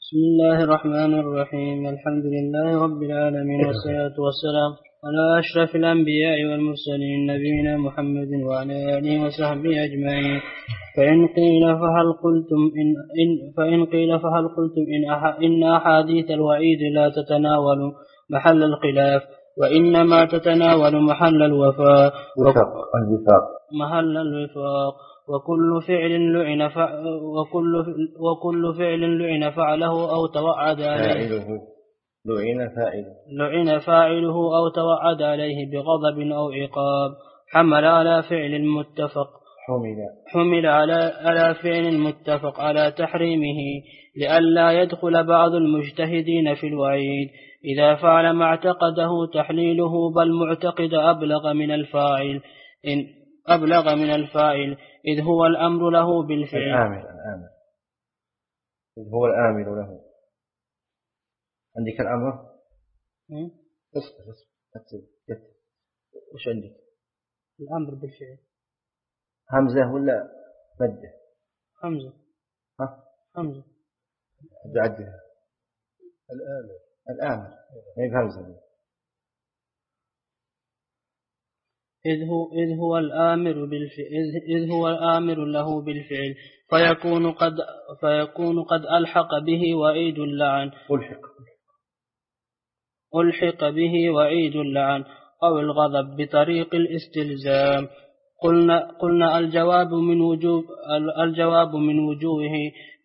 بسم الله الرحمن الرحيم. الحمد لله رب العالمين، والصلاة والسلام على أشرف الأنبياء والمرسلين نبينا محمد وعلى آله وصحبه أجمعين. فإن قيل فهل قلتم إن أحاديث الوعيد لا تتناول محل الخلاف، وإنما تتناول محل الوفاق وكل فعل لعن فعله أو توعد عليه لعن فاعله أو توعد عليه بغضب أو عقاب، حمل على فعل متفق على تحريمه، لئلا يدخل بعض المجتهدين في الوعيد إذا فعل ما اعتقده تحليله، بل معتقد أبلغ من الفاعل إذ هو الأمر له بالفعل. إذ هو الآمر له. عندك الأمر؟ وش عندك؟ الأمر بالفعل همزة ولا مدة؟ همزة. همزة بعدها الآمر ما بهمزة. إذ هو الآمر له بالفعل، فيكون قد ألحق به وعيد اللعن أو الغضب بطريق الاستلزام. قلنا الجواب من وجوهه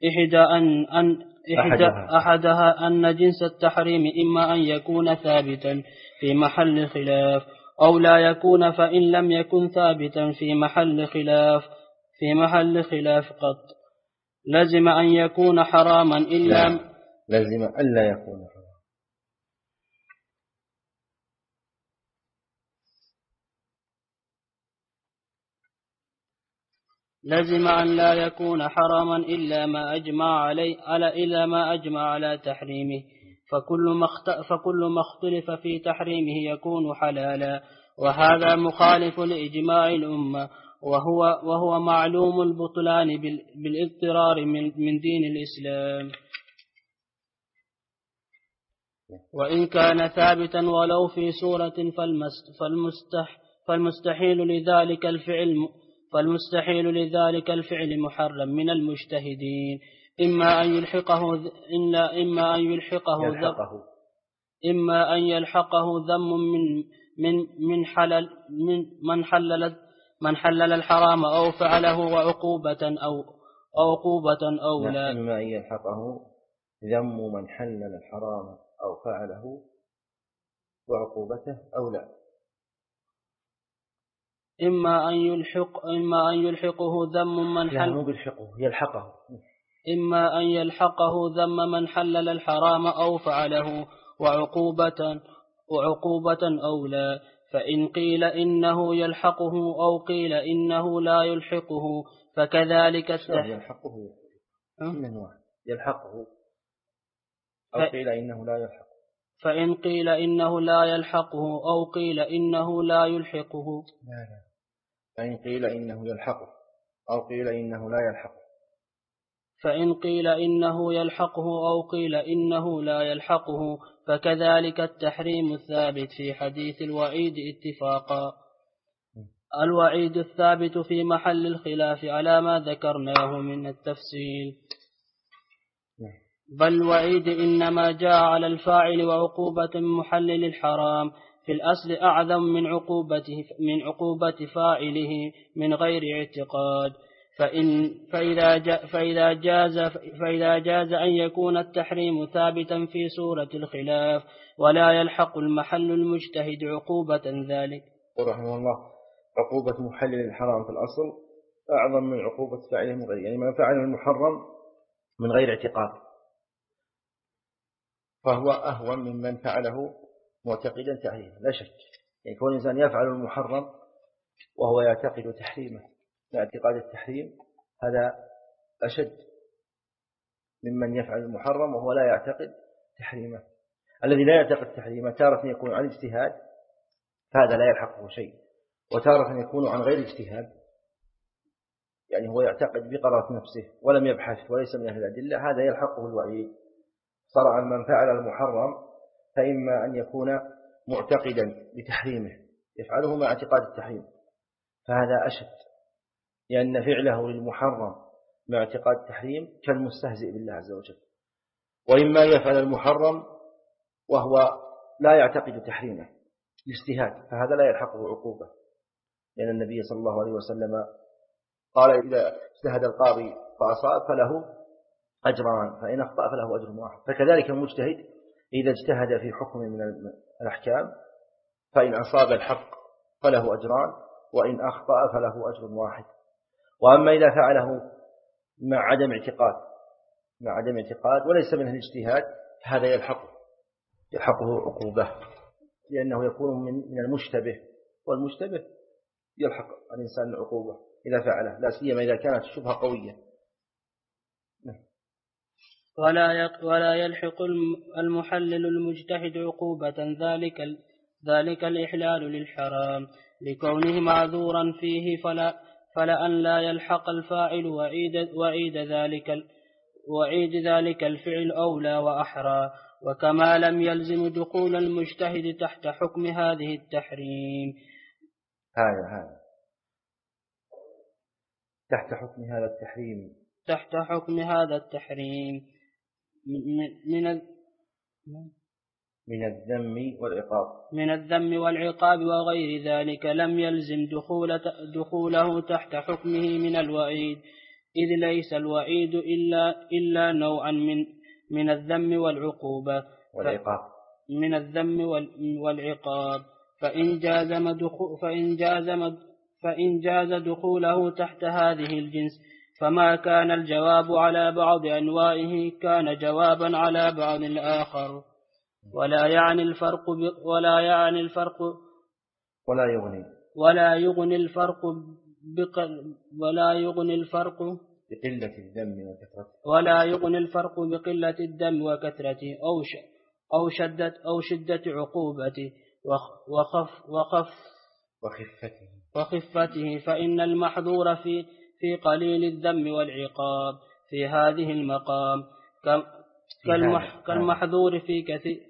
أحدها أن جنس التحريم إما أن يكون ثابتا في محل خلاف أو لا يكون، فإن لم يكن ثابتا في محل خلاف قط لزم أن يكون حراما إلا لزم ألا يكون حراما. لزم أن لا يكون حراما إلا ما أجمع على تحريمه، فكل ما اختلف في تحريمه يكون حلالا، وهذا مخالف لإجماع الأمة، وهو معلوم البطلان بالاضطرار من دين الإسلام. وإن كان ثابتا ولو في صورة فالمستحيل لذلك الفعل محرم من المجتهدين، إما أن يلحقه ذم من حلل الحرام أو فعله وعقوبة أو لا. إما أن يلحقه ذم من حلل الحرام أو فعله وعقوبته أو لا. إما أن يلحقه ذم من إما أن يلحقه ذم من حلل الحرام أو فعله وعقوبة أو لا. فإن قيل إنه يلحقه أو قيل إنه لا يلحقه فكذلك يلحقه أو قيل إنه لا يلحقه. فإن قيل إنه لا يلحقه أو قيل إنه لا يلحقه فإن قيل إنه يلحقه أو قيل إنه لا يلحقه. فإن قيل إنه يلحقه أو قيل إنه لا يلحقه فكذلك التحريم الثابت في حديث الوعيد اتفاقا. الوعيد الثابت في محل الخلاف على ما ذكرناه من التفصيل، بل الوعيد إنما جاء على الفاعل وعقوبة محلل الحرام في الأصل أعظم من عقوبة فاعله من غير اعتقاد. فإذا جاز أن يكون التحريم ثابتا في صورة الخلاف ولا يلحق المحل المجتهد عقوبة ذلك. رحمه الله، عقوبة محلل الحرام في الأصل أعظم من عقوبة فاعله من غير، يعني من فعله المحرم من غير اعتقاد فهو أهون ممن فعله معتقدا تحريمه، لا شك. يعني كون الإنسان يفعل المحرم وهو يعتقد تحريمه لاعتقاد التحريم هذا أشد ممن يفعل المحرم وهو لا يعتقد تحريمه. الذي لا يعتقد تحريمه تارة يكون عن اجتهاد فهذا لا يلحقه شيء، وتارة يكون عن غير اجتهاد، يعني هو يعتقد بقرارة نفسه ولم يبحث وليس من أهل الأدلة، هذا يلحقه الوعيد. صرعا من فعل المحرم فإما أن يكون معتقدا بتحريمه يفعله مع اعتقاد التحريم، فهذا أشد، لأن فعله للمحرم مع اعتقاد التحريم كالمستهزئ بالله عز وجل. وإما يفعل المحرم وهو لا يعتقد تحريمه الاجتهاد، فهذا لا يلحقه عقوبة، لأن النبي صلى الله عليه وسلم قال إذا اجتهد القاضي فأصاب فله أجران، فإن أخطأ فله أجر واحد. فكذلك المجتهد إذا اجتهد في حكم من الأحكام فإن أصاب الحق فله أجران، وإن أخطأ فله أجر واحد. وأما إذا فعله مع عدم اعتقاد وليس منه الاجتهاد هذا يلحقه عقوبة، لأنه يكون من المشتبه، والمشتبه يلحق الإنسان العقوبة إذا فعله، لا سيما إذا كانت الشبهة قوية. ولا يلحق المحلل المجتهد عقوبة ذلك الإحلال للحرام لكونه معذورا فيه، فلأن لا يلحق الفاعل وعيد ذلك الفعل أولى وأحرى. وكما لم يلزم دخول المجتهد تحت حكم هذه التحريم تحت حكم هذا التحريم من الذم والعقاب وغير ذلك، لم يلزم دخوله تحت حكمه من الوعيد، إذ ليس الوعيد إلا نوعا من الذم والعقوبة من الذم والعقاب، فإن جاز دخوله تحت هذه الجنس فما كان الجواب على بعض أنواعه كان جوابا على بعض الآخر، ولا يغني الفرق بقلة الدم وكثرته أو شدة عقوبته وخفته، فإن المحظور في قليل الذم والعقاب في هذه المقام كالمحظور في كثير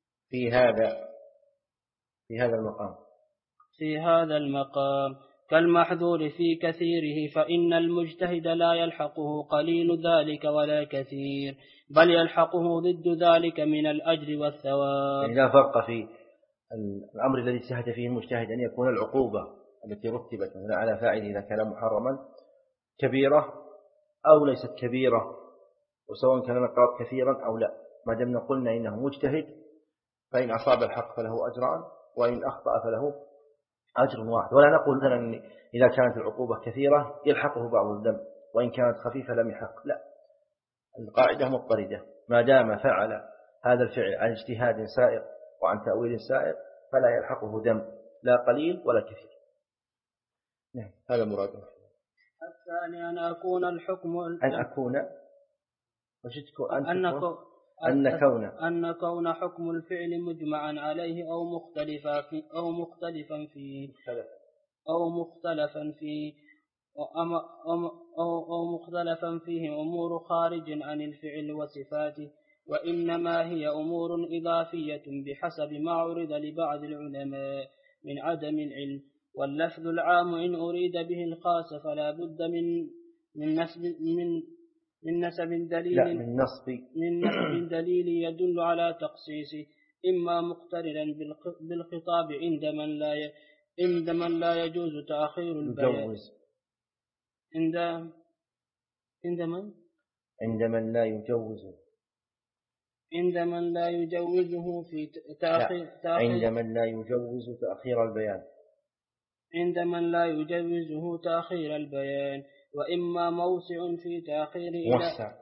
في هذا المقام كالمحظور في كثيره، فإن المجتهد لا يلحقه قليل ذلك ولا كثير، بل يلحقه ضد ذلك من الأجر والثواب. يعني لا فرق في الأمر الذي اجتهد فيه المجتهد أن يكون العقوبة التي رتبت على فاعله إذا كان محرما كبيرة أو ليست كبيرة، وسواء كان العقاب كثيرا أو لا، ما دمنا قلنا إنه مجتهد فإن أصاب الحق فله أجران، وإن أخطأ فله أجر واحد. ولا نقول مثلا إذا كانت العقوبة كثيرة يلحقه بعض الذنب، وإن كانت خفيفة لم يحق، لا، القاعدة مضطردة، ما دام فعل هذا الفعل عن اجتهاد سائق وعن تأويل سائق فلا يلحقه ذنب لا قليل ولا كثير. نعم، هذا مراده. الثاني أن كون حكم الفعل مجمعا عليه أو مختلفا فيه أمور خارج عن الفعل وصفاته، وإنما هي أمور إضافية بحسب ما عرض لبعض العلماء من عدم العلم. واللفظ العام إن أريد به الخاص فلا بد من نسب دليل يدل على تخصيصه، إما مقترنا بالخطاب عند من لا يجوز تأخير البيان عند من لا يجوزه في تأخير البيان، وإما موسع في تأخيره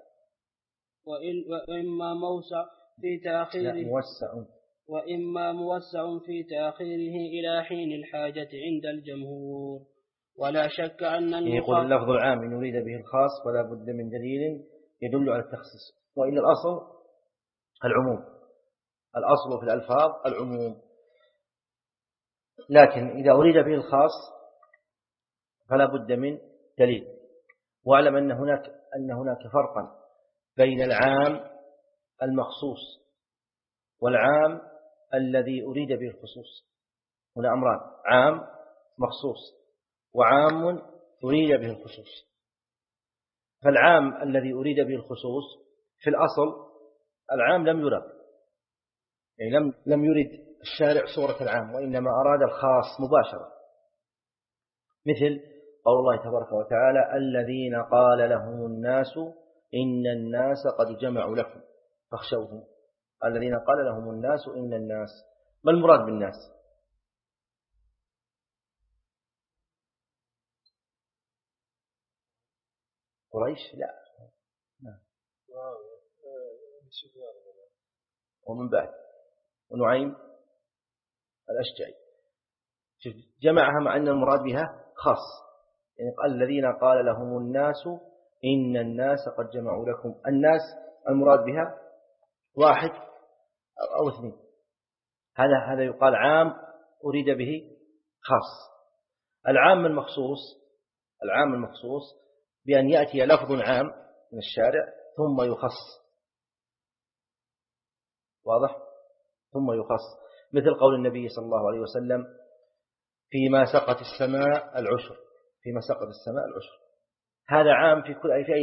موسع في تأخيره إلى حين الحاجة عند الجمهور. ولا شك أن يقول اللفظ العام إن يريد به الخاص ولا بد من دليل يدل على التخصيص، وإن الأصل العموم، الأصل في الألفاظ العموم، لكن إذا أريد به الخاص فلا بد من دليل. واعلم أن هناك فرقا بين العام المخصوص والعام الذي أريد به الخصوص. هنا أمران: عام مخصوص وعام أريد به الخصوص. فالعام الذي أريد به الخصوص في الأصل العام لم يرد، يعني لم يرد الشارع صورة العام، وإنما أراد الخاص مباشرة، مثل قول الله تبارك وتعالى: الذين قال لهم الناس إن الناس قد جمعوا لكم فاخشوهم. الذين قال لهم الناس إن الناس، ما المراد بالناس؟ قريش؟ لا، ومن بعد ونعيم الأشجعي جمعها مع أن المراد بها خاص، يعني الذين قال لهم الناس إن الناس قد جمعوا لكم. الناس المراد بها واحد أو اثنين، هذا يقال عام أريد به خاص. العام المخصوص بأن يأتي لفظ عام من الشارع ثم يخص، واضح؟ ثم يخص، مثل قول النبي صلى الله عليه وسلم: فيما سقت السماء العشر. فيما سقت السماء العشر، هذا عام في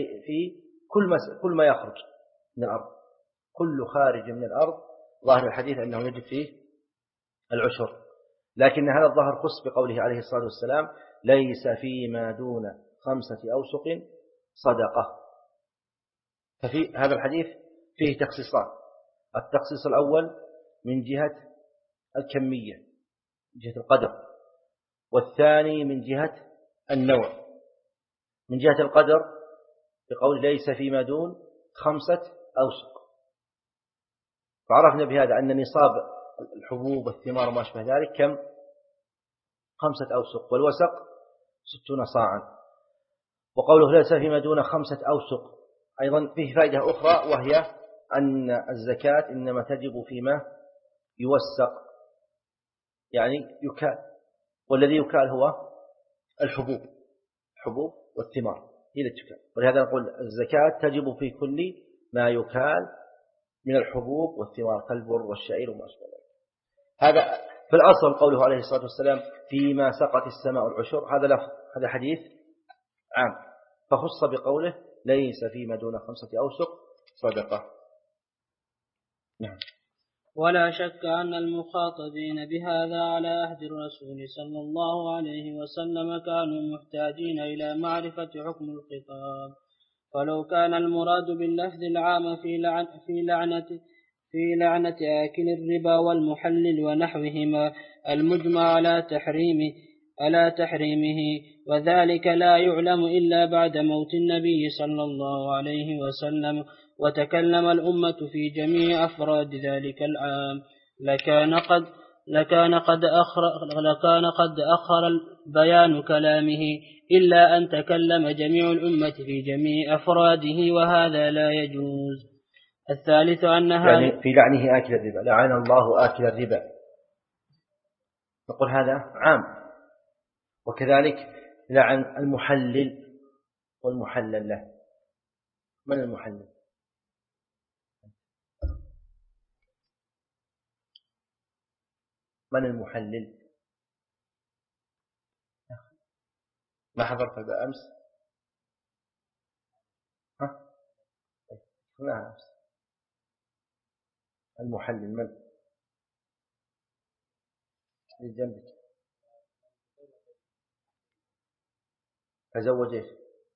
كل ما يخرج من الأرض، كل خارج من الأرض ظاهر الحديث أنه يجب فيه العشر، لكن هذا الظاهر خص بقوله عليه الصلاة والسلام: ليس فيما دون 5 أوسق صدقة. ففي هذا الحديث فيه تخصيصان: التخصيص الأول من جهة الكمية، من جهة القدر، والثاني من جهة النوع. من جهة القدر بقول ليس فيما دون 5 أوسق، فعرفنا بهذا أن نصاب الحبوب والثمار وما شبه ذلك كم؟ 5 أوسق، والوسق 60 صاعا. وقوله ليس فيما دون 5 أوسق أيضا فيه فائدة أخرى، وهي أن الزكاة إنما تجب فيما يوسق، يعني يكال، والذي يكال هو الحبوب والثمار هي التي تكال، ولهذا نقول الزكاة تجب في كل ما يكال من الحبوب والثمار كالبر والشعير وما أشبه ذلك. هذا في الأصل قوله عليه الصلاة والسلام: فيما سقت السماء العشر، هذا حديث عام، فخص بقوله ليس فيما دون 5 أوسق صدقة. نعم. ولا شك أن المخاطبين بهذا على عهد الرسول صلى الله عليه وسلم كانوا محتاجين إلى معرفة حكم الخطاب، فلو كان المراد باللفظ العام في لعنة آكل الربا والمحلل ونحوهما المجمع على تحريمه، وذلك لا يعلم إلا بعد موت النبي صلى الله عليه وسلم، وتكلم الأمة في جميع أفراد ذلك العام، لكان قد أخر بيان كلامه، إلا أن تكلم جميع الأمة في جميع أفراده، وهذا لا يجوز. الثالث أنها يعني في لعنه آكل الربا، لعن الله آكل الربا، نقول هذا عام. وكذلك لعن المحلل والمحلل له. من المحلل؟ من المحلل؟ ما حضرت هذا أمس؟ لا أمس. المحلل من؟ لجنبك. تزوج إيش؟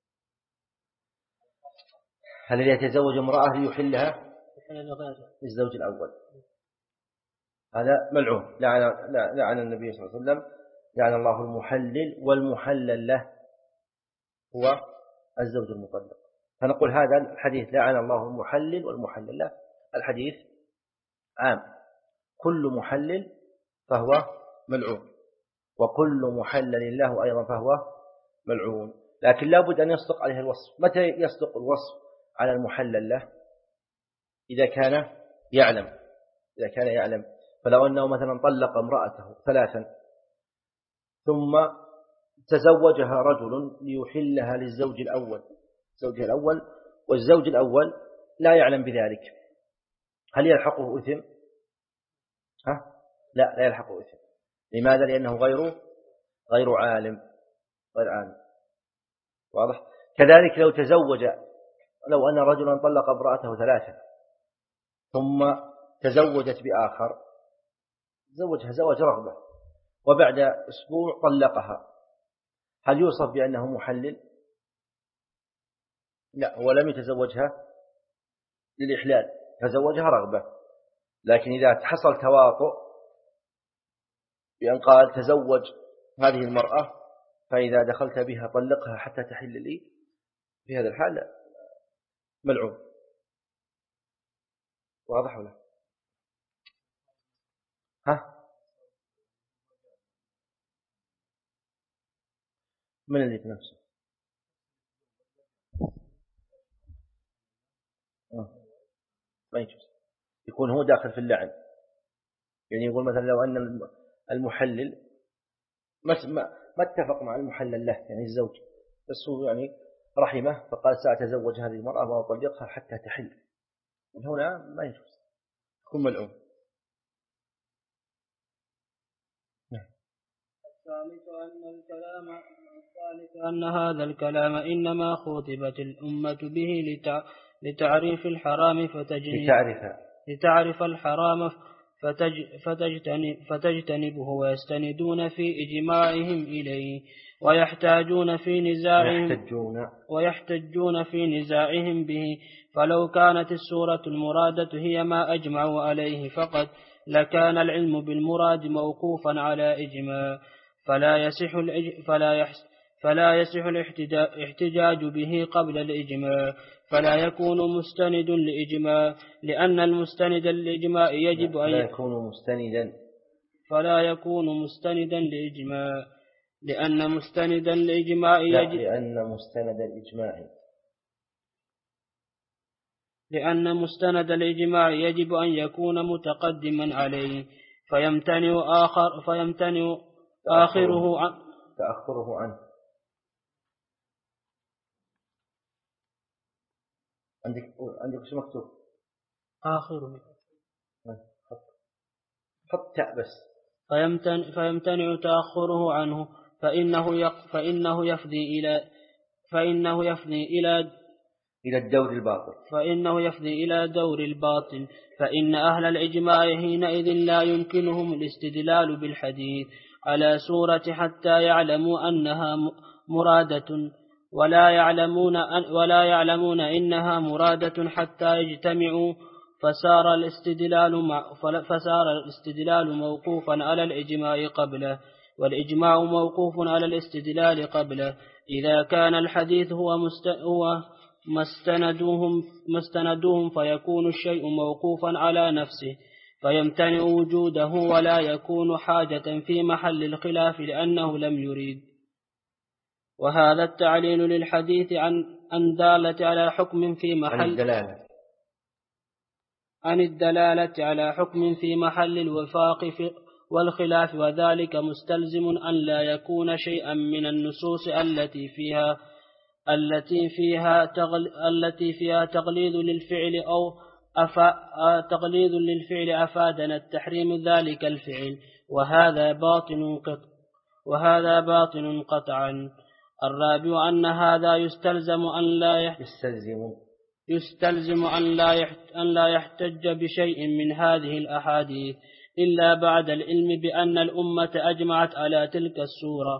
هل يتزوج امرأة ليحلها للزوج الأول؟ هذا ملعون، لعن النبي صلى الله عليه وسلم: لعن الله المحلل والمحلل له هو الزوج المطلق. فنقول هذا الحديث لعن الله المحلل والمحلل له، الحديث عام، كل محلل فهو ملعون، وكل محلل له أيضا فهو ملعون، لكن لا بد أن يصدق عليه الوصف. متى يصدق الوصف على المحلل له؟ إذا كان يعلم. فلو أنه مثلا طلق امرأته 3 ثم تزوجها رجل ليحلها للزوج الأول، والزوج الأول لا يعلم بذلك، هل يلحقه إثم؟ لا يلحقه إثم. لماذا؟ لأنه غير عالم. واضح؟ كذلك لو أن رجلا طلق امرأته 3 ثم تزوجت بآخر، زوجها زواج رغبة، وبعد أسبوع طلقها، هل يوصف بأنه محلل؟ لا، هو لم يتزوجها للإحلال، تزوجها رغبة. لكن إذا حصل تواطؤ بأن قال تزوج هذه المرأة فإذا دخلت بها طلقها حتى تحل لي، في هذا الحال ملعون. واضح ولا؟ من اللي نفسه ما يجوز، يكون هو داخل في اللعن. يعني يقول مثلا لو أن المحلل ما اتفق مع المحلل له، يعني الزوج، بس هو يعني رحمه فقال سأتزوج هذه المرأة وأطلقها حتى تحل، هنا ما يجوز، يكون ملعون. الثالث أن هذا الكلام إنما خطبت الأمة به لتعريف الحرام لتعرف الحرام فتجتنبه، ويستندون في إجماعهم إليه، ويحتاجون في نزاعهم به. فلو كانت السورة المرادة هي ما أجمعوا عليه فقط لكان العلم بالمراد موقوفا على إجماع، فلا يصح الاحتجاج به قبل الإجماع، فلا يكون مستند لإجماع، لأن المستند للإجماع يجب أن فلا يكون مستندا لإجماع، لأن مستند الإجماع يجب أن يكون متقدما عليه، فيمتنع تأخره عنه. عندك شو مكتوب؟ آخره. حط تاء بس. فيمتنع تأخره عنه، فإنه يفضي إلى دور الباطل، فإن أهل الإجماع حينئذ لا يمكنهم الاستدلال بالحديث على صورة حتى يعلموا أنها مرادة، ولا يعلمون إنها مرادة حتى يجتمعوا، فصار الاستدلال موقوفا على الإجماع قبله، والإجماع موقوف على الاستدلال قبله. إذا كان الحديث هو مستندوهم فيكون الشيء موقوفا على نفسه، فيمتنع وجوده ولا يكون حاجة في محل الخلاف لأنه لم يريد. وهذا التعليل للحديث عن دالة على حكم في محل عن الدلالة على حكم في محل الوفاق والخلاف، وذلك مستلزم أن لا يكون شيئا من النصوص التي فيها تقليد للفعل أو تقليد للفعل أفادنا التحريم ذلك الفعل، وهذا باطن قطعا. الرابع أن هذا يستلزم أن لا يحتج بشيء من هذه الأحاديث إلا بعد العلم بأن الأمة أجمعت على تلك الصورة،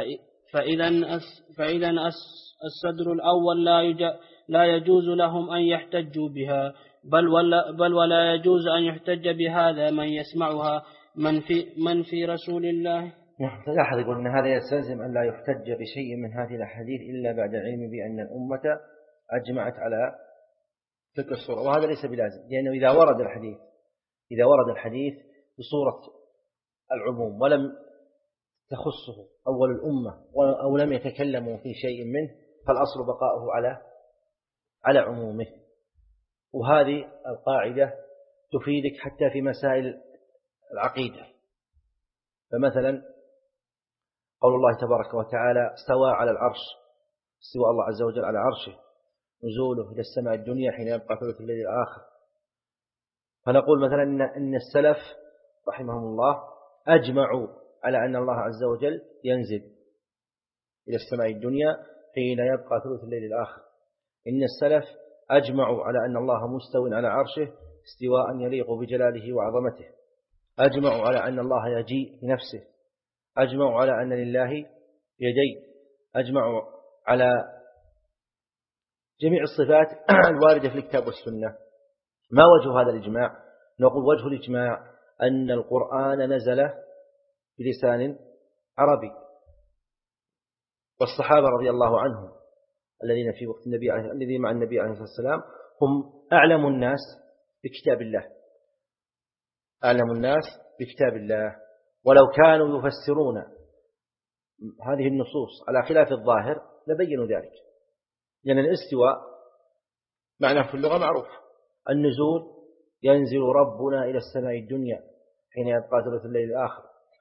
فإذا الصدر الأول لا يجوز لهم أن يحتجوا بها، بل ولا يجوز أن يحتج بهذا من يسمعها من في رسول الله. لاحظ يقول أن هذا يستلزم أن لا يحتج بشيء من هذه الأحاديث إلا بعد العلم بأن الأمة أجمعت على تلك الصورة، وهذا ليس بلازم، لأنه إذا ورد الحديث بصورة العموم ولم تخصه أول الأمة أو لم يتكلموا في شيء منه فالأصل بقاؤه على عمومه. وهذه القاعدة تفيدك حتى في مسائل العقيدة. فمثلا قول الله تبارك وتعالى استوى على العرش، استوى الله عز وجل على عرشه، نزوله إلى السماء الدنيا حين يبقى ثلث الليل الآخر، فنقول مثلا إن السلف رحمهم الله أجمعوا على أن الله عز وجل ينزل إلى السماء الدنيا حين يبقى ثلث الليل الآخر. إن السلف أجمعوا على أن الله مستوٍ على عرشه استواء يليق بجلاله وعظمته. أجمعوا على أن الله يجيء بنفسه. أجمعوا على أن لله يدين. أجمعوا على جميع الصفات الواردة في الكتاب والسنة. ما وجه هذا الإجماع؟ نقول وجه الإجماع أن القرآن نزل بلسان عربي، والصحابة رضي الله عنهم الذين في وقت الذين مع النبي عليه الصلاة والسلام هم أعلم الناس بكتاب الله، أعلم الناس بكتاب الله. ولو كانوا يفسرون هذه النصوص على خلاف الظاهر لبينوا ذلك، لأن الاستواء معناه في اللغة معروف. النزول ينزل ربنا إلى السماء الدنيا حين يبقى ثلث الليل الآخر.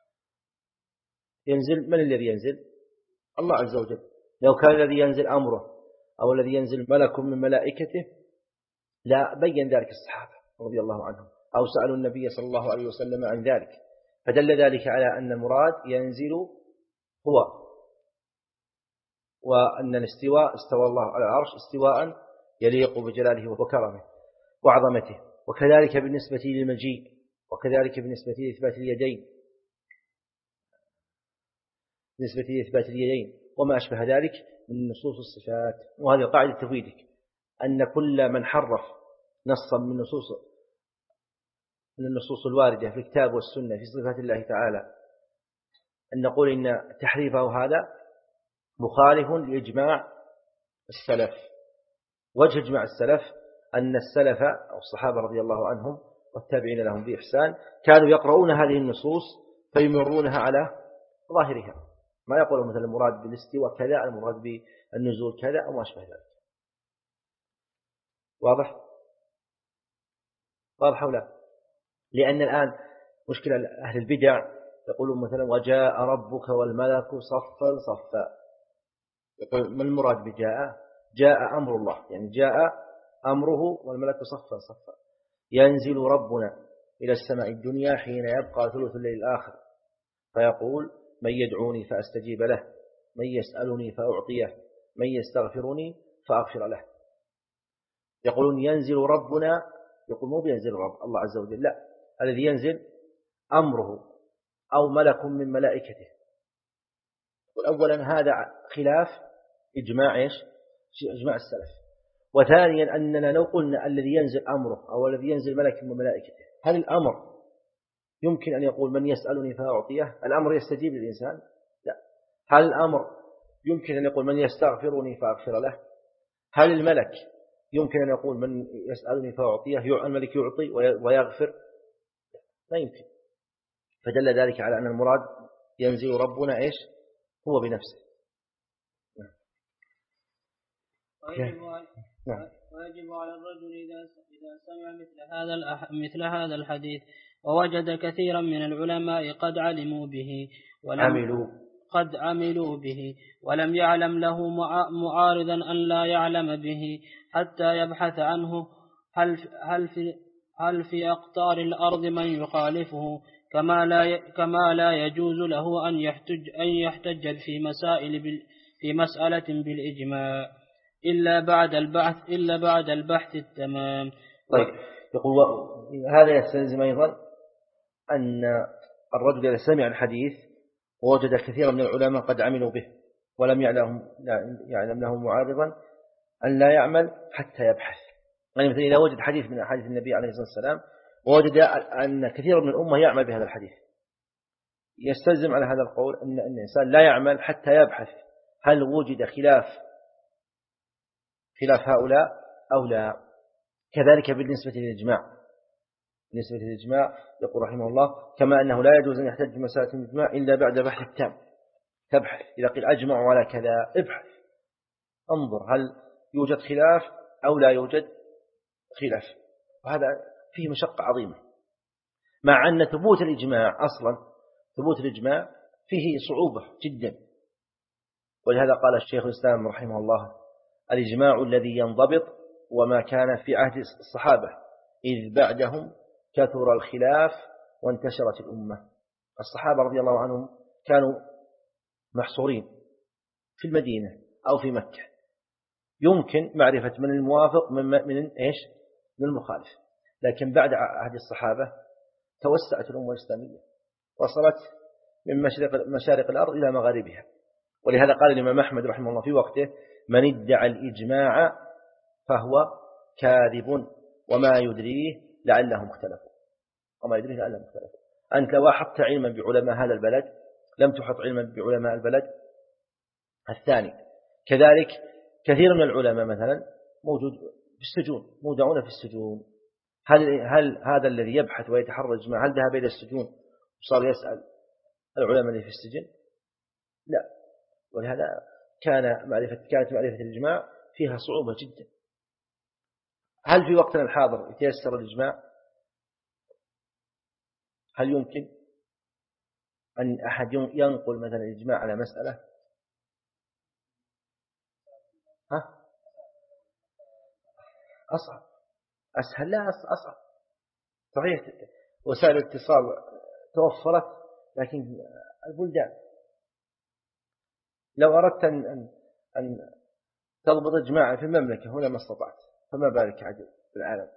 ينزل، من الذي ينزل؟ الله عز وجل. لو كان الذي ينزل أمره أو الذي ينزل ملك من ملائكته لا بين ذلك الصحابة رضي الله عنهم، أو سألوا النبي صلى الله عليه وسلم عن ذلك. فدل ذلك على أن المراد ينزل هو، وأن الاستواء استوى الله على العرش استواء يليق بجلاله وكرمه وعظمته. وكذلك بالنسبة للمجيء، وكذلك بالنسبة لإثبات اليدين، بالنسبة لإثبات اليدين وما أشبه ذلك من نصوص الصفات. وهذه قاعدة تفيدك أن كل من حرف نصا من النصوص الواردة في الكتاب والسنة في صفات الله تعالى أن نقول إن تحريفه هذا مخالف لإجماع السلف. وجه إجماع السلف أن السلف أو الصحابة رضي الله عنهم والتابعين لهم بإحسان كانوا يقرؤون هذه النصوص فيمرونها على ظاهرها، ما يقولون مثلا المراد بالاستواء كذا، المراد بالنزول كذا أو ما أشبه ذلك. واضح؟ واضح أو لا؟ لأن الآن مشكلة أهل البدع يقولون مثلا وجاء ربك والملك صفا صفا. يقول ما المراد بجاء؟ جاء أمر الله، يعني جاء أمره والملك صفا صفا. ينزل ربنا إلى السماء الدنيا حين يبقى ثلث الليل الآخر فيقول من يدعوني فأستجيب له، من يسألني فأعطيه، من يستغفرني فأغفر له. يقولون ينزل ربنا، يقول مو بينزل رب الله عز وجل، لا، الذي ينزل أمره أو ملك من ملائكته. أولا هذا خلاف إجماع إيش؟ إجماع السلف. وثانيا أننا لو قلنا الذي ينزل أمره أو الذي ينزل ملك من ملائكته، هل الأمر يمكن أن يقول من يسألني فأعطيه؟ الأمر يستجيب للإنسان؟ لا. هل الأمر يمكن أن يقول من يستغفرني فأغفر له؟ هل الملك يمكن أن يقول من يسألني فأعطيه؟ الملك يعطي ويغفر؟ لا يمكن. فدل ذلك على أن المراد ينزل ربنا إيش؟ هو بنفسه. ويجب على الرجل إذا سمع مثل هذا الحديث ووجد كثيرا من العلماء قد عملوا به ولم يعلم له معارضا أن لا يعلم به حتى يبحث عنه هل في أقطار الأرض من يخالفه، كما لا يجوز له أن يحتج في مسألة بالإجماع إلا بعد البحث التمام. طيب، يقول هذا يستلزم أيضا أن الرجل إذا سمع الحديث ووجد كثيرا من العلماء قد عملوا به ولم يعلم له معارضا أن لا يعمل حتى يبحث. يعني مثلا إذا وجد حديث من أحاديث النبي عليه الصلاة والسلام ووجد أن كثير من الأمة يعمل بهذا الحديث، يستلزم على هذا القول أن الإنسان لا يعمل حتى يبحث هل وجد خلاف هؤلاء أو لا. كذلك بالنسبة للإجماع يقول رحمه الله كما أنه لا يجوز أن يحتج مسألة الإجماع إلا بعد بحث التام. تبحث، إذا قيل أجمعوا على كذا ابحث، انظر هل يوجد خلاف أو لا يوجد خلاف. وهذا فيه مشقة عظيمة، مع أن ثبوت الإجماع فيه صعوبة جدا. ولهذا قال الشيخ الإسلام رحمه الله الإجماع الذي ينضبط وما كان في عهد الصحابة إذ بعدهم كثر الخلاف وانتشرت الأمة. الصحابة رضي الله عنهم كانوا محصورين في المدينة أو في مكة، يمكن معرفة من الموافق من إيش؟ من المخالف. لكن بعد عهد الصحابة توسعت الأمة الإسلامية، وصلت من مشارق الأرض إلى مغاربها. ولهذا قال الإمام أحمد رحمه الله في وقته: من ادعى الإجماع فهو كاذب وما يدريه لعلهم اختلفوا. وما يدريه لعلهم اختلفوا. أنت لو أحطت علما بعلماء هذا البلد لم تحط علما بعلماء البلد الثاني. كذلك كثير من العلماء مثلا موجود في السجون، مودعون في السجون. هل هذا الذي يبحث ويتحرى الإجماع هل ذهب إلى السجون وصار يسأل العلماء اللي في السجن؟ لا. ولهذا كانت معرفة الإجماع فيها صعوبة جدا. هل في وقتنا الحاضر يتيسر الإجماع؟ هل يمكن أن أحد ينقل مثلا الإجماع على مسألة؟ أصعب. أسهل؟ لا، أصعب. صحيح وسائل الاتصال توفرت، لكن البلدان لو أردت أن تضبط إجماع في المملكة هنا ما استطعت، فما بالك عجل في العالم.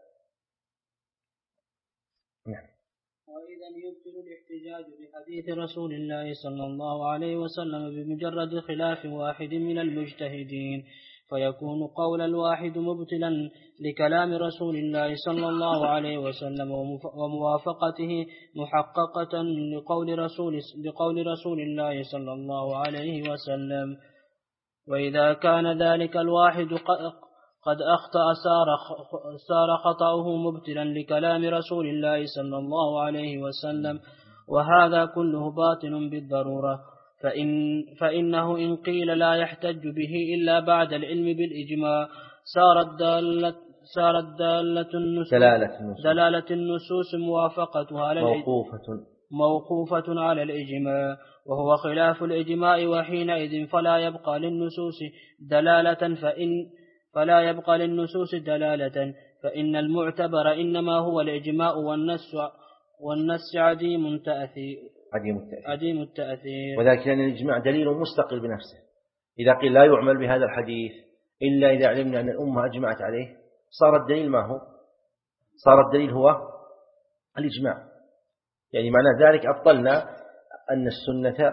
نعم. وإذا يبطل الاحتجاج بحديث رسول الله صلى الله عليه وسلم بمجرد خلاف واحد من المجتهدين، فيكون قول الواحد مبطلا لكلام رسول الله صلى الله عليه وسلم وموافقته محققة لقول رسول الله صلى الله عليه وسلم. وإذا كان ذلك الواحد قد أخطأ صار خطأه مبتلا لكلام رسول الله صلى الله عليه وسلم، وهذا كله باطل بالضرورة. فإنه إن قيل لا يحتج به إلا بعد العلم بالإجماع صارت دلالة النصوص موقوفة على الإجماع، وهو خلاف الإجماع، وحينئذ فلا يبقى للنصوص دلالة، فإن المعتبر إنما هو الإجماع والنص عديم التأثير. وذلك لأن الإجماع دليل مستقل بنفسه. إذا قيل لا يعمل بهذا الحديث إلا إذا علمنا أن الأمة أجمعت عليه، صار الدليل ما هو؟ صار الدليل هو الإجماع. يعني معنى ذلك أبطلنا أن السنة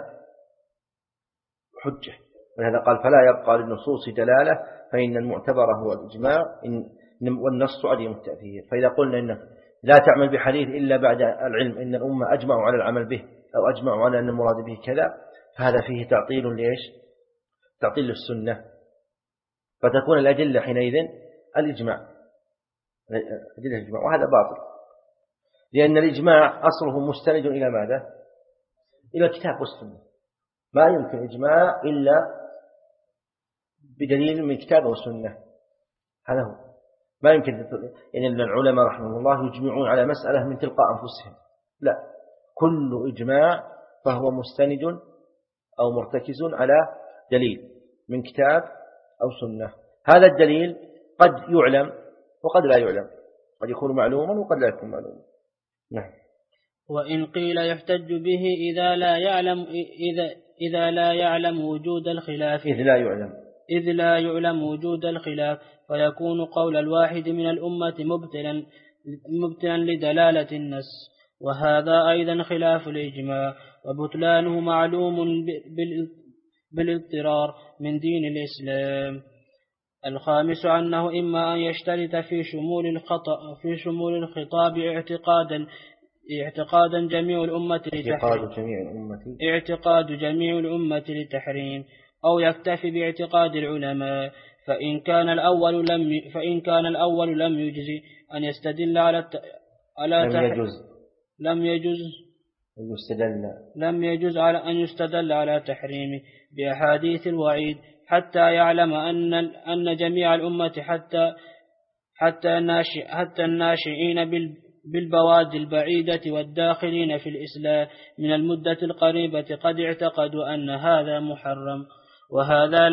حجة. ولهذا قال: فلا يبقى للنصوص دلالة فإن المعتبر هو الإجماع والنص عديم التأثير. فإذا قلنا إنك لا تعمل بحديث إلا بعد العلم إن الأمة أجمعوا على العمل به أو أجمعوا على أن المراد به كذا، فهذا فيه تعطيل ليش؟ تعطيل للسنة. فتكون الأدلة حينئذ الإجماع، وهذا باطل، لأن الإجماع أصله مستند إلى ماذا؟ إلى الكتاب والسنة. ما يمكن إجماع إلا بدليل من كتاب والسنة. هذا هو. ما يمكن يعني العلماء رحمه الله يجمعون على مسألة من تلقاء أنفسهم، لا، كل إجماع فهو مستند أو مرتكز على دليل من كتاب أو سنة. هذا الدليل قد يعلم وقد لا يعلم، قد يكون معلوما وقد لا يكون معلوما. نعم. وإن قيل يحتج به إذا لا يعلم وجود الخلاف، إذ لا يعلم وجود الخلاف، فيكون قول الواحد من الأمة مبتلا لدلالة النص، وهذا أيضا خلاف الإجماع، وبطلانه معلوم بالاضطرار من دين الإسلام. الخامس أنه إما أن يشترط في شمول الخطاب اعتقاد جميع الأمة للتحريم، أو يكتفي باعتقاد العلماء. فإن كان الأول لم يجزي أن يستدل لم يجوز على أن يستدل على تحريمه بأحاديث الوعيد، حتى يعلم أن جميع الأمة حتى الناشئين بالبوادي البعيدة والداخلين في الإسلام من المدة القريبة قد اعتقدوا أن هذا محرم، وهذا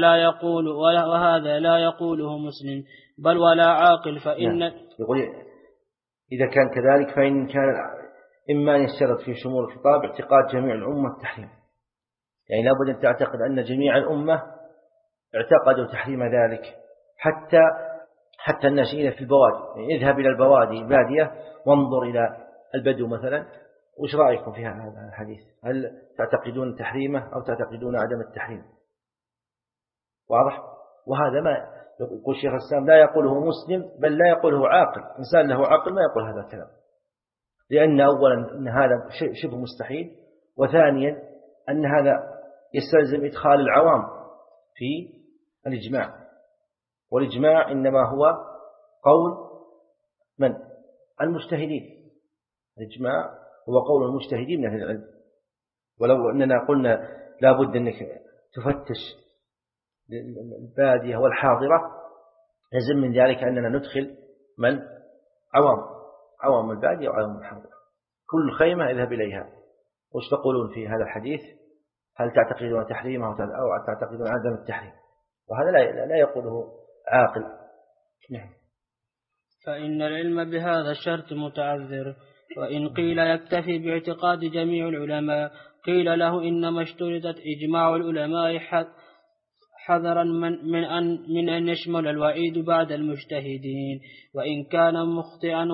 لا يقوله مسلم بل ولا عاقل. فإن إذا كان كذلك فإن كان إما أن يشترط في شمول الخطاب اعتقاد جميع الأمة التحريم، يعني لابد أن تعتقد أن جميع الأمة اعتقدوا تحريم ذلك، حتى الناشئين في البوادي، يعني اذهب إلى البوادي بادية وانظر إلى البدو مثلا، وش رأيكم في هذا الحديث؟ هل تعتقدون تحريمه أو تعتقدون عدم التحريم؟ واضح؟ وهذا ما يقول شيخ الإسلام لا يقوله مسلم، بل لا يقوله عاقل، إنسان له عقل ما يقول هذا الكلام، لأن أولا أن هذا شبه مستحيل، وثانيا أن هذا يستلزم إدخال العوام في الإجماع، والإجماع إنما هو قول من؟ المجتهدين. الإجماع هو قول المجتهدين من أهل العلم، ولو أننا قلنا لا بد أنك تفتش البادية والحاضرة لازم من ذلك أننا ندخل من؟ عوام البادية وعوام الحاضرة، كل خيمة اذهب إليها. وش تقولون في هذا الحديث؟ هل تعتقدون تحريمه أو تعتقدون عدم التحريم؟ وهذا لا يقوله عاقل. نعم. فإن العلم بهذا الشرط متعذر. وإن قيل يكتفي باعتقاد جميع العلماء قيل له إنما اشترطت إجماع العلماء حذرا من أن يشمل الوعيد بعد المجتهدين، وإن كان مخطئا،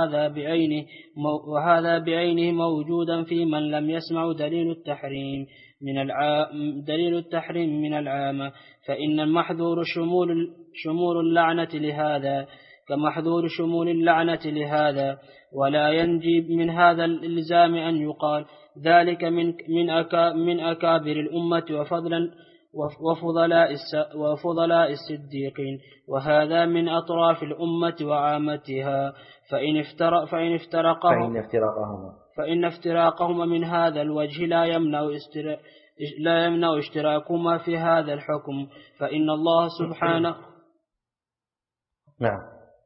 وهذا بعينه موجودا في من لم يسمع دليل التحريم من العامة، فإن المحذور شمول اللعنة لهذا كمحذور شمول اللعنة لهذا، ولا ينجي من هذا الإلزام أن يقال ذلك من أكابر الأمة وفضلاء الصديقين، وهذا من أطراف الأمة وعامتها، فإن افتراقهما من هذا الوجه لا يمنع اشتراكهما في هذا الحكم، فإن الله سبحانه نعم.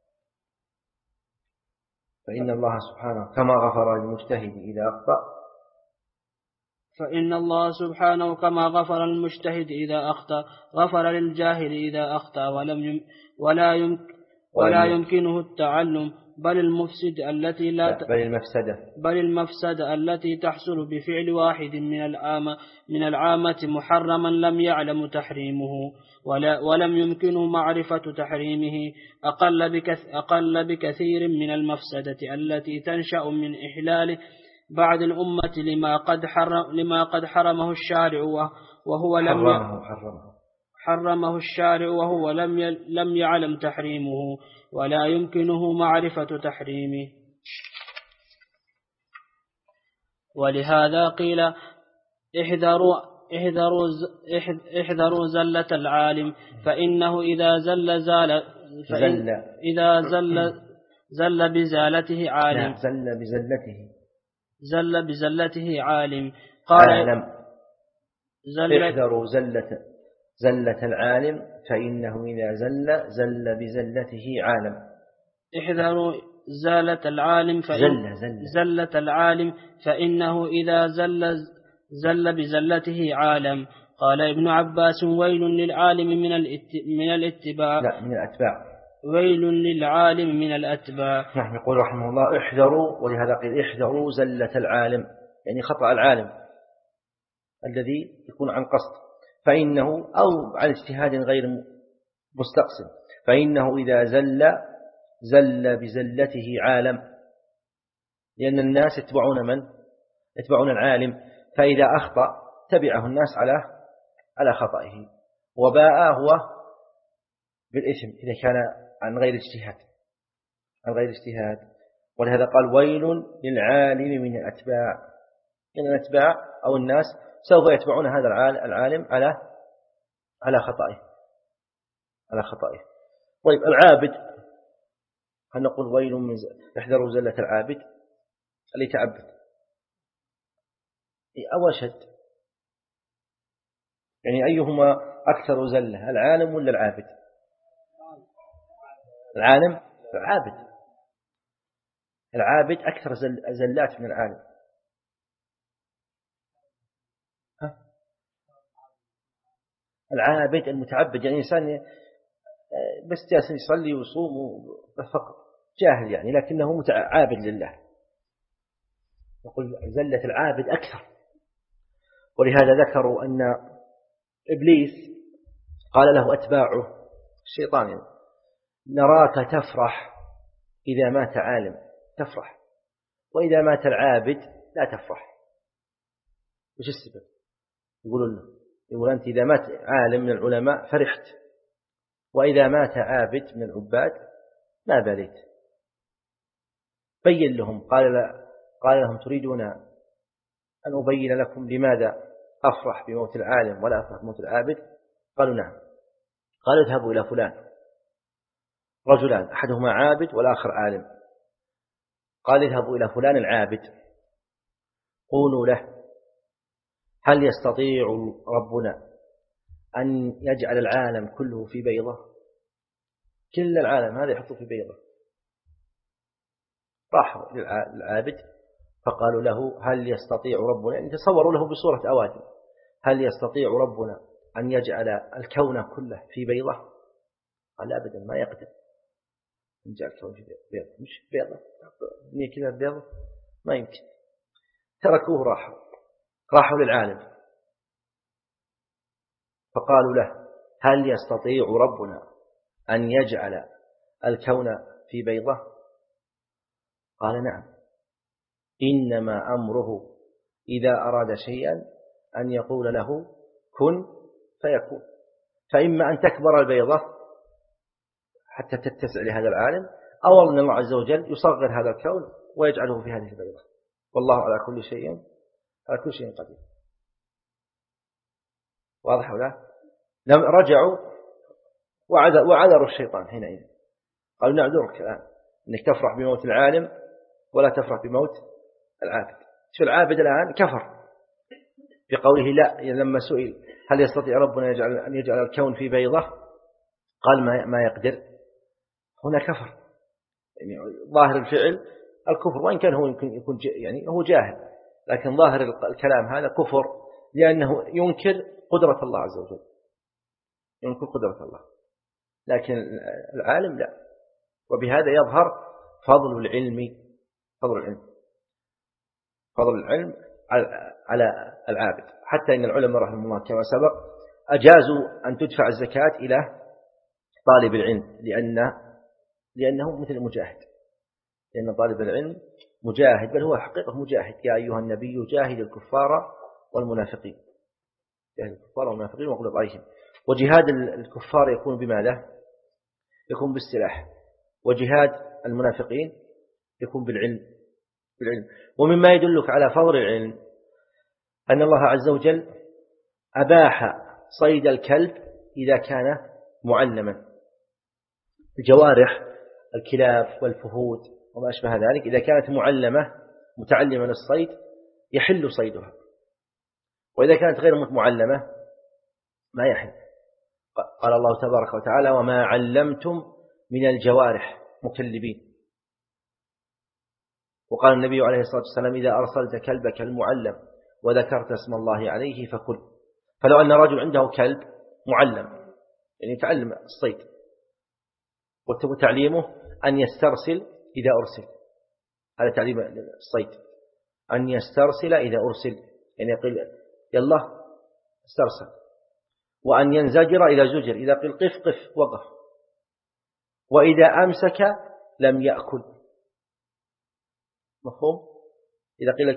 فإن الله سبحانه كما غفر للمجتهد إذا أخطأ فإن الله سبحانه كما غفر للمجتهد إذا أخطأ غفر للجاهل إذا أخطأ، ولا يمكنه التعلم، بل المفسدة التي تحصل بفعل واحد من العامة محرما لم يعلم تحريمه ولم يمكنه معرفة تحريمه أقل بكثير من المفسدة التي تنشأ من إحلاله بعد الأمة لما قد حرمه الشارع وهو لم يعلم تحريمه ولا يمكنه معرفة تحريمه. ولهذا قيل احذروا زلة العالم، فإنه إذا زل بزالته عالم. زل بزلته عالم. قال احذروا زلة العالم، فإنه إذا زل بزلته عالم. احذروا زلة العالم فإنه إذا زل بزلته عالم. قال ابن عباس ويل للعالم من الاتباع. لا، من الأتباع. ويل للعالم من الأتباع. نحن يقول رحمه الله احذروا، ولهذا قيل احذروا زلة العالم، يعني خطأ العالم الذي يكون عن قصد، فإنه أو عن اجتهاد غير مستقصد، فإنه إذا زل بزلته عالم، لأن الناس يتبعون من؟ يتبعون العالم، فإذا أخطأ تبعه الناس على خطئه، وباء هو بالإثم إذا كان عن غير اجتهاد. ولهذا قال ويل للعالم من الأتباع، إن الأتباع أو الناس سوف يتبعون هذا العالم على خطئه. طيب العابد، هل نقول ويل من احذروا زلة العابد اللي تعبد أو أشد؟ يعني أيهما أكثر زلة، العالم ولا العابد؟ العابد أكثر زلات من العالم. العابد المتعبد، يعني إنسان بس جالس يصلي ويصوم فقط، جاهل يعني لكنه عابد لله، يقول زلة العابد أكثر. ولهذا ذكروا أن إبليس قال له أتباعه الشيطان يعني نراك تفرح إذا مات عالم، تفرح، وإذا مات العابد لا تفرح. وش السبب؟ يقول أنت إذا مات عالم من العلماء فرحت، وإذا مات عابد من العباد ما بليت. بين لهم، قال لهم تريدون أن أبين لكم لماذا أفرح بموت العالم ولا أفرح بموت العابد؟ قالوا نعم. قال اذهبوا إلى فلان، رجلان أحدهما عابد والآخر عالم، قال اذهبوا إلى فلان العابد قولوا له هل يستطيع ربنا أن يجعل العالم كله في بيضة؟ كل العالم هذا يحطه في بيضة. راحوا للعابد فقالوا له هل يستطيع ربنا، يعني تصوروا له بصورة أوادم، هل يستطيع ربنا أن يجعل الكون كله في بيضة؟ قال أبدا ما يقدر أن يجعل الكون في بيضة، مش بيضة نية كذا بيضة ما يمكن. تركوه راحوا للعالم فقالوا له هل يستطيع ربنا أن يجعل الكون في بيضة؟ قال نعم، إنما أمره إذا أراد شيئا أن يقول له كن فيكون. فإما أن تكبر البيضة حتى تتسع لهذا العالم، أو أن الله عز وجل يصغر هذا الكون ويجعله في هذه البيضة، والله على كل شيء قدير. واضح ولا؟ لم رجعوا وعذروا الشيطان حينئذ، قالوا نعذرك الآن أنك تفرح بموت العالم ولا تفرح بموت العابد. شو العابد الآن كفر بقوله لا، لما سئل هل يستطيع ربنا أن يجعل الكون في بيضة قال ما يقدر، هنا كفر. يعني ظاهر الفعل الكفر، وإن كان هو يكون يعني هو جاهل، لكن ظاهر الكلام هذا كفر، لأنه ينكر قدرة الله عز وجل، ينكر قدرة الله، لكن العالم لا. وبهذا يظهر فضل العلم على العابد، حتى إن العلماء رحمه الله كما سبق أجازوا أن تدفع الزكاة إلى طالب العلم، لأنه مثل المجاهد، لأن طالب العلم مجاهد، بل هو حقيقة مجاهد. يا أيها النبي جاهد الكفار والمنافقين، واغلظ عليهم. وجهاد الكفار يكون بماذا؟ يكون بالسلاح، وجهاد المنافقين يكون بالعلم. ومما يدلك على فضل العلم أن الله عز وجل أباح صيد الكلب إذا كان معلما. الجوارح الكلاب والفهود وما أشبه ذلك إذا كانت متعلمة للصيد يحل صيدها، وإذا كانت غير معلمة ما يحل. قال الله تبارك وتعالى وما علمتم من الجوارح مكلبين. وقال النبي عليه الصلاة والسلام إذا أرسلت كلبك المعلم وذكرت اسم الله عليه فكل. فلو أن رجل عنده كلب معلم يعني يتعلم الصيد، وتعليمه أن يسترسل إذا أرسل، هذا تعليم الصيد، أن يسترسل إذا أرسل، يعني يقول يلا استرسل، وأن ينزجر إذا زجر، إذا قيل قف قف وقف، وإذا أمسك لم يأكل. مفهوم؟ إذا قيل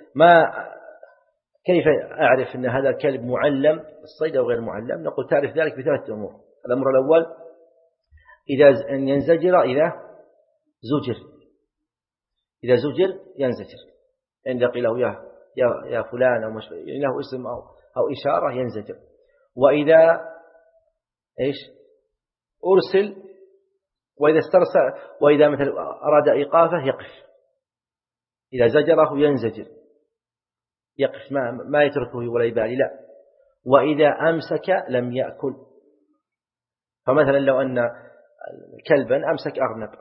كيف أعرف أن هذا الكلب معلم الصيد أو غير معلم؟ نقول تعرف ذلك بثلاثة أمور. الأمر الأول إذا أن ينزجر إذا زجر ينزجر، إذا قيل له يا فلان أو مش له اسم أو إشارة ينزجر. وإذا أرسل، وإذا استرسل، وإذا مثل أراد إيقافه يقف، إذا زجره ينزجر يقف ما يتركه ولا يبالي، لا. وإذا أمسك لم يأكل. فمثلا لو أن كلبا أمسك أرنب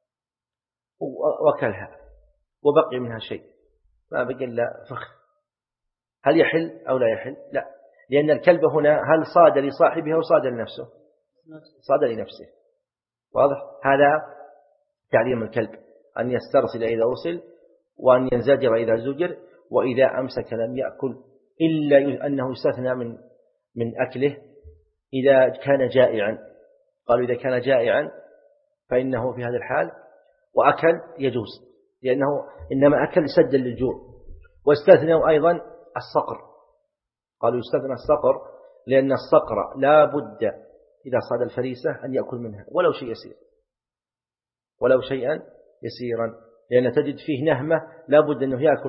وكلها وبقي منها شيء ما بقي إلا فخ، هل يحل أو لا يحل؟ لا، لأن الكلب هنا هل صاد لصاحبه أو صاد لنفسه؟ صاد لنفسه. واضح هذا؟ تعليم الكلب أن يسترسل إذا أرسل، وأن ينزجر إذا زجر، وإذا أمسك لم يأكل، إلا أنه يستثنى من أكله إذا كان جائعا. قالوا إذا كان جائعا فإنه في هذا الحال وأكل يجوز، لأنه إنما أكل سدا للجوع. واستثنوا أيضا الصقر، قالوا يستثنى الصقر لأن الصقر لا بد إذا صاد الفريسة أن يأكل منها ولو شيء يسير، ولو شيئا يسيرا، لأن تجد فيه نهمة لا بد أنه يأكل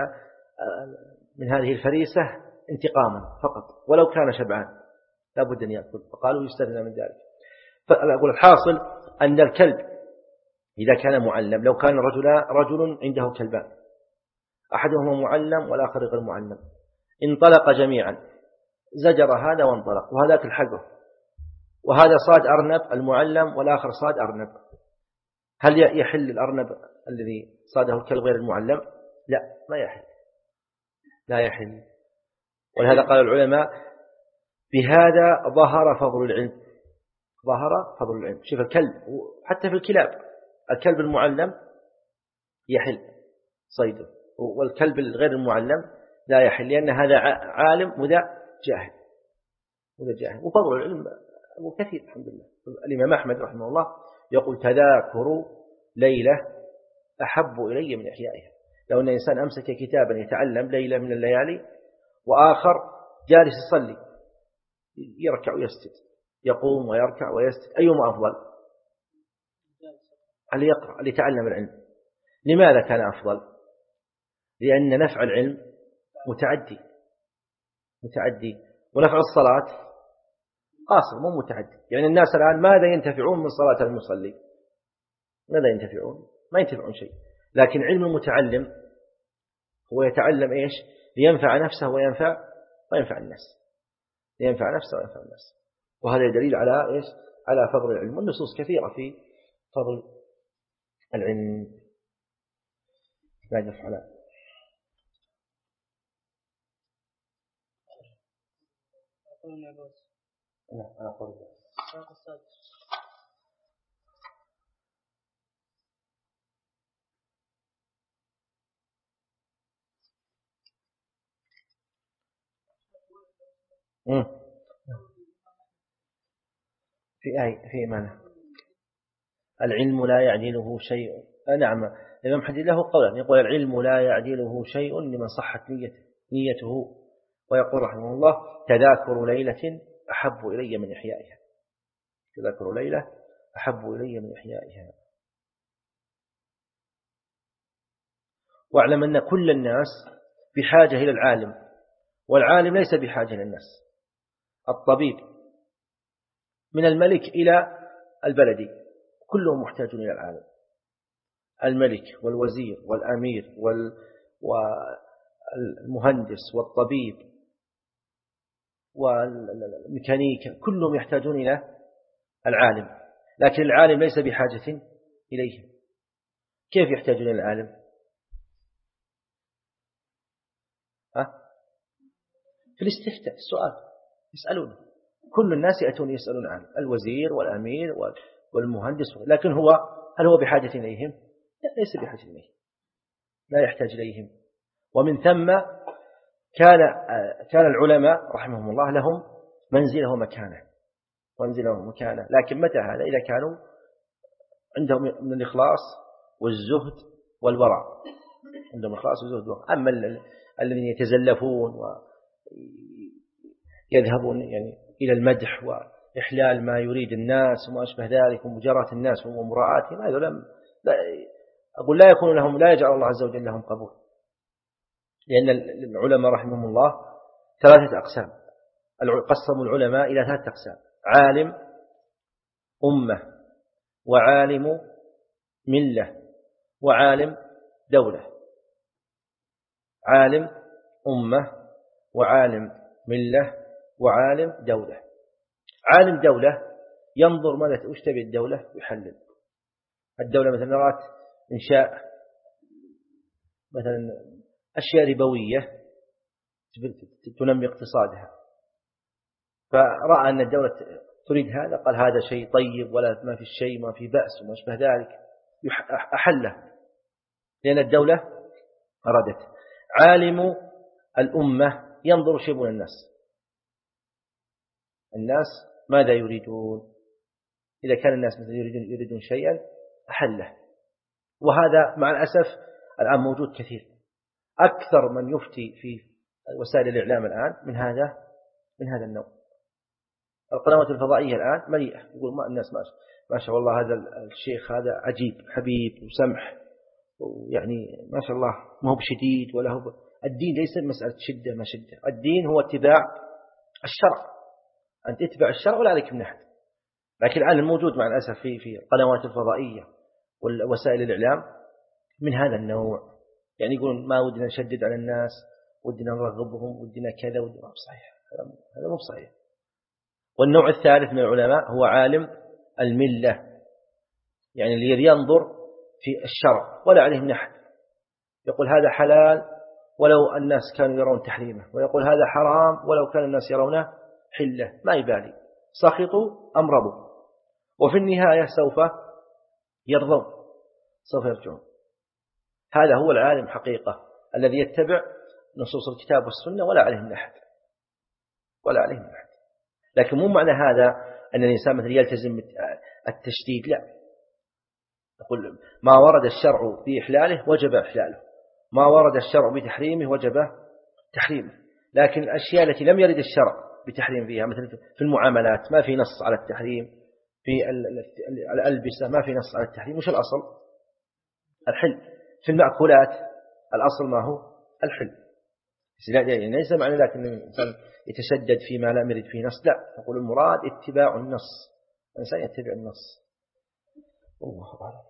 من هذه الفريسة انتقاما فقط، ولو كان شبعان لا بد أن يأكل، فقالوا يستثنى من ذلك. فأقول الحاصل أن الكلب إذا كان معلم، لو كان رجل عنده كلبان أحدهما معلم والآخر غير معلم، انطلق جميعا، زجر هذا وانطلق، وهذاك الحقه، وهذا صاد أرنب المعلم والآخر صاد أرنب، هل يحل الأرنب الذي صاده الكلب غير المعلم؟ لا، ما يحل، لا يحل. ولهذا قال العلماء بهذا ظهر فضل العلم، ظهر فضل العلم. شوف الكلب حتى في الكلاب، الكلب المعلم يحل صيده، والكلب الغير المعلم لا يحل، لأن هذا عالم وذا جاهل، وفضل العلم كثير الحمد لله. الإمام أحمد رحمه الله يقول تذاكر ليلة أحب إلي من إحيائها. لو أن إنسان أمسك كتابا يتعلم ليلة من الليالي، وآخر جالس يصلي يركع ويسجد، يقوم ويركع ويسجد، أيهما أفضل؟ اللي يقرأ، اللي يتعلم العلم. لماذا كان أفضل؟ لأن نفع العلم متعدي، ونفع الصلاة قاصر مو متعدي. يعني الناس الآن ماذا ينتفعون من صلاة المصلي؟ ماذا ينتفعون؟ ما ينتفعون شيء. لكن علم المتعلم هو يتعلم إيش؟ لينفع نفسه وينفع الناس، لينفع نفسه وينفع الناس. وهذا دليل على إيش؟ على فضل العلم، والنصوص كثيرة في فضل العلم. لا يفعل. لا أقول. في معنى العلم لا يعدله شيء. نعم، الإمام حديث له قولا، يقول العلم لا يعدله شيء لمن صحت نيته. ويقول رحمه الله تذاكر ليلة أحب إلي من إحيائها، تذاكر ليلة أحب إلي من إحيائها. واعلم أن كل الناس بحاجة إلى العالم، والعالم ليس بحاجة إلى الناس. الطبيب من الملك إلى البلدي كلهم محتاجون إلى العالم، الملك والوزير والأمير والمهندس والطبيب والميكانيكا، كلهم يحتاجون إلى العالم، لكن العالم ليس بحاجة إليهم. كيف يحتاجون إلى العالم؟ في الاستفتاء، السؤال، يسألون، كل الناس يأتون يسألون عن الوزير والأمير والمهندس، لكن هل هو بحاجة إليهم؟ لا، ليس بحاجة إليهم، لا يحتاج إليهم. ومن ثم كان العلماء رحمهم الله لهم منزله ومكانة، لكن متى هذا؟ إذا كانوا عندهم من الإخلاص والزهد والورع، عندهم إخلاص والزهد والورع. أما الذين يتزلفون ويذهبون يعني إلى المدح وإحلال ما يريد الناس وما أشبه ذلك ومجاراة الناس ومراعاتهم، هذا لا يكون لهم، لا يجعل الله عز وجل لهم قبول. لأن العلماء رحمهم الله ثلاثة أقسام، قسموا العلماء إلى ثلاثة أقسام: عالم أمة، وعالم ملة، وعالم دولة. عالم أمة وعالم ملة وعالم دولة. عالم دولة ينظر ماذا وش تبي الدولة ويحلل. الدولة مثلا رأت إنشاء مثلا أشياء ربوية تنمي اقتصادها، فرأى أن الدولة تريد هذا، قال هذا شيء طيب ولا ما في شيء، ما في بأس وما أشبه ذلك، أحله لأن الدولة أرادت. عالم الأمة ينظر شيء من الناس ماذا يريدون. إذا كان الناس مثلا يريدون شيئا أحله. وهذا مع الأسف الآن موجود كثير. أكثر من يفتي في وسائل الإعلام الآن من هذا النوع. القنوات الفضائية الآن مليئة، يقول ما الناس ما شاء الله هذا الشيخ هذا عجيب حبيب وسمح، ويعني ما شاء الله ما هو بشديد ولا هو الدين ليس مسألة شدة ما شدة. الدين هو اتباع الشرع، أن تتبع الشرع ولا عليك من أحد. لكن الآن الموجود مع الأسف في القنوات الفضائية والوسائل الإعلام من هذا النوع، يعني يقولون ما ودنا نشدد على الناس، ودنا نرغبهم، ودنا كذا، ودنا مو صحيح. هذا مو صحيح. والنوع الثالث من العلماء هو عالم الملة، يعني اللي ينظر في الشرع ولا عليه من أحد، يقول هذا حلال ولو الناس كانوا يرون تحريمه، ويقول هذا حرام ولو كان الناس يرونه حلة، ما يبالي سخطوا أم رضوا، وفي النهاية سوف يرضون، سوف يرجعون. هذا هو العالم حقيقة الذي يتبع نصوص الكتاب والسنة ولا عليه من أحد، ولا عليه من أحد. لكن مو معنى هذا أن الإنسان مثل يلتزم التشديد، لا. يقول ما ورد الشرع بإحلاله وجب إحلاله، ما ورد الشرع بتحريمه وجب تحريمه. لكن الأشياء التي لم يرد الشرع بتحريم فيها، مثل في المعاملات ما في نص على التحريم، في الألبسة ما في نص على التحريم، وش الأصل؟ الحل. في المأكولات الأصل ما هو؟ الحل. يعني ليس معنى ذلك أن الإنسان يتشدد فيما لا يرد فيه نص، لا. نقول المراد اتباع النص، الإنسان يتبع النص. الله أعلم.